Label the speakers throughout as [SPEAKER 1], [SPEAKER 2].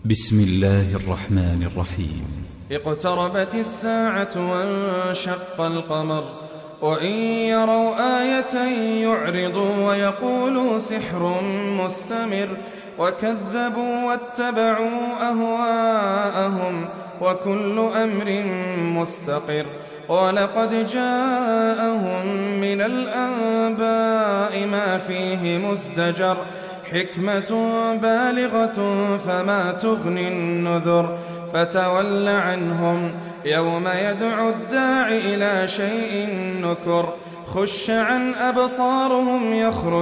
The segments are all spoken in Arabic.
[SPEAKER 1] بسم الله الرحمن الرحيم.
[SPEAKER 2] اقتربت الساعة وانشق القمر وإن يروا آية يعرضوا ويقولوا سحر مستمر وكذبوا واتبعوا أهواءهم وكل أمر مستقر ولقد جاءهم من الأنباء ما فيه مزدجر حكمة بالغة فما تغني النذر فتول عنهم يوم يدعو الداع إلى شيء نكر خش عن أبصارهم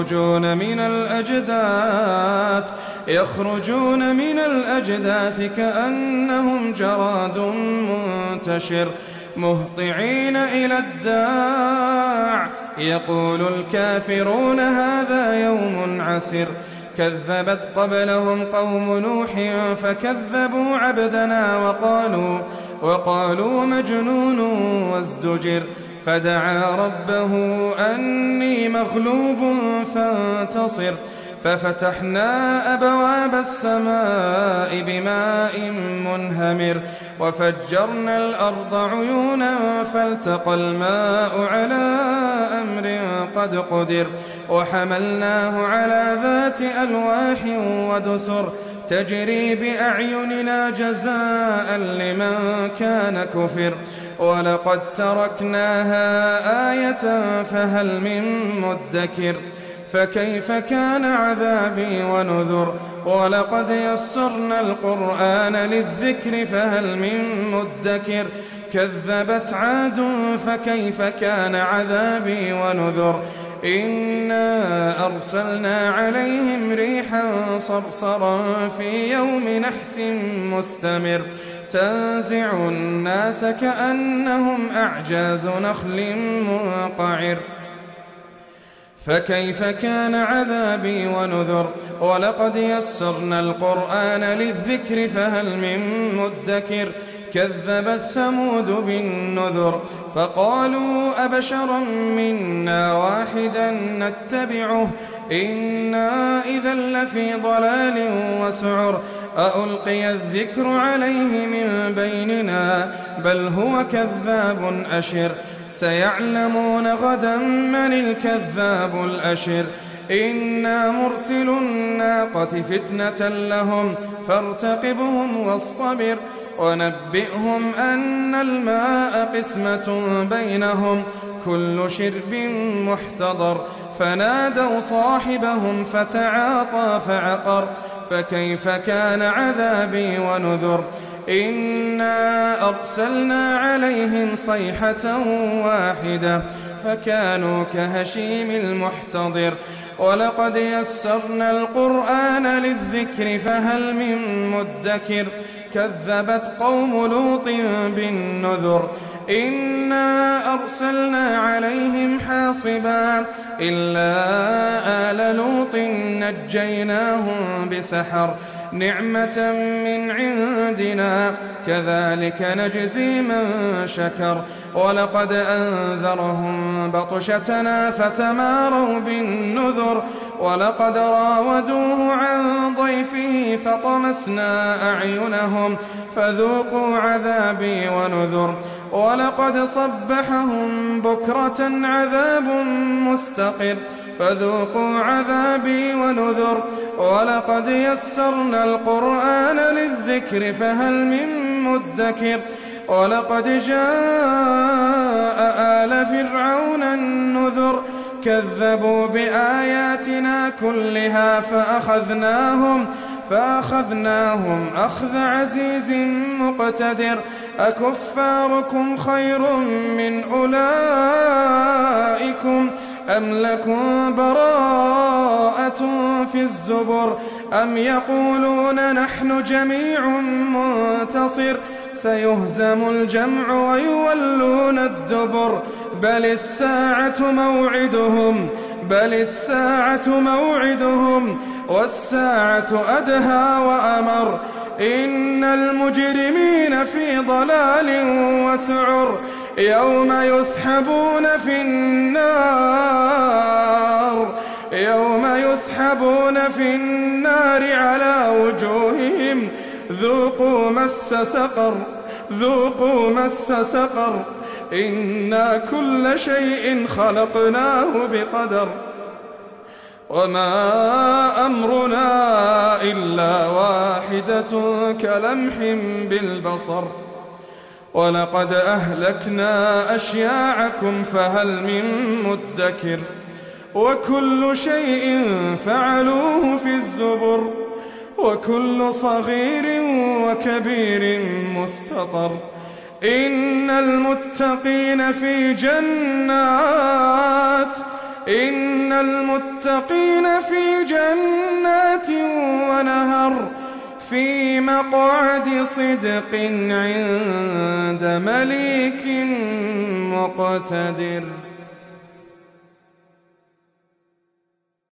[SPEAKER 2] يخرجون من الأجداث كأنهم جراد منتشر مهطعين إلى الداع يقول الكافرون هذا يوم عسر كذبت قبلهم قوم نوح فكذبوا عبدنا وقالوا مجنون وازدجر فدعا ربه أني مغلوب فانتصر ففتحنا أبواب السماء بماء منهمر وفجرنا الأرض عيونا فالتقى الماء على أمر قد قدر وحملناه على ذات ألواح ودسر تجري بأعيننا جزاء لمن كان كفر ولقد تركناها آية فهل من مدكر فكيف كان عذابي ونذر ولقد يسرنا القرآن للذكر فهل من مدكر كذبت عاد فكيف كان عذابي ونذر إنا أرسلنا عليهم ريحا صرصرا في يوم نحس مستمر تنزع الناس كأنهم أعجاز نخل منقعر فكيف كان عذابي ونذر ولقد يسرنا القرآن للذكر فهل من مدكر كذبت ثمود بالنذر فقالوا أبشرا منا واحدا نتبعه إنا إذا لفي ضلال وسعر أألقي الذكر عليه من بيننا بل هو كذاب أشر سيعلمون غدا من الكذاب الأشر إنا مرسل الناقة فتنة لهم فارتقبهم واصطبر ونبئهم أن الماء قسمة بينهم كل شرب محتضر فنادوا صاحبهم فتعاطى فعقر فكيف كان عذابي ونذر إنا أرسلنا عليهم صيحة واحدة فكانوا كهشيم المحتضر ولقد يسرنا القرآن للذكر فهل من مدكر كذبت قوم لوط بالنذر إنا أرسلنا عليهم حاصبا إلا آل لوط نجيناهم بسحر نعمة من عندنا كذلك نجزي من شكر ولقد أنذرهم بطشتنا فتماروا بالنذر ولقد راودوه عن ضيفه فطمسنا أعينهم فذوقوا عذابي ونذر ولقد صبحهم بكرة عذاب مستقر فذوقوا عذابي ونذر ولقد يسرنا القرآن للذكر فهل من مدكر ولقد جاء آل فرعون النذر كذبوا بآياتنا كلها فأخذناهم أخذ عزيز مقتدر أكفاركم خير من أولئكم أم لكم براءة في الزبر أم يقولون نحن جميع منتصر سيهزم الجمع ويولون الدبر بل الساعة موعدهم والساعة أدهى وأمر إن المجرمين في ضلال وسعر يوم يسحبون في النار على وجوههم ذوقوا مس سقر إنا كل شيء خلقناه بقدر وما أمرنا إلا واحدة كلمح بالبصر ولقد أهلكنا أشياعكم فهل من مدكر وكل شيء فعلوه في الزبر وكل صغير وكبير مستطر إن المتقين في جنات ونهر في مقعد صدق عند مليك مقتدر.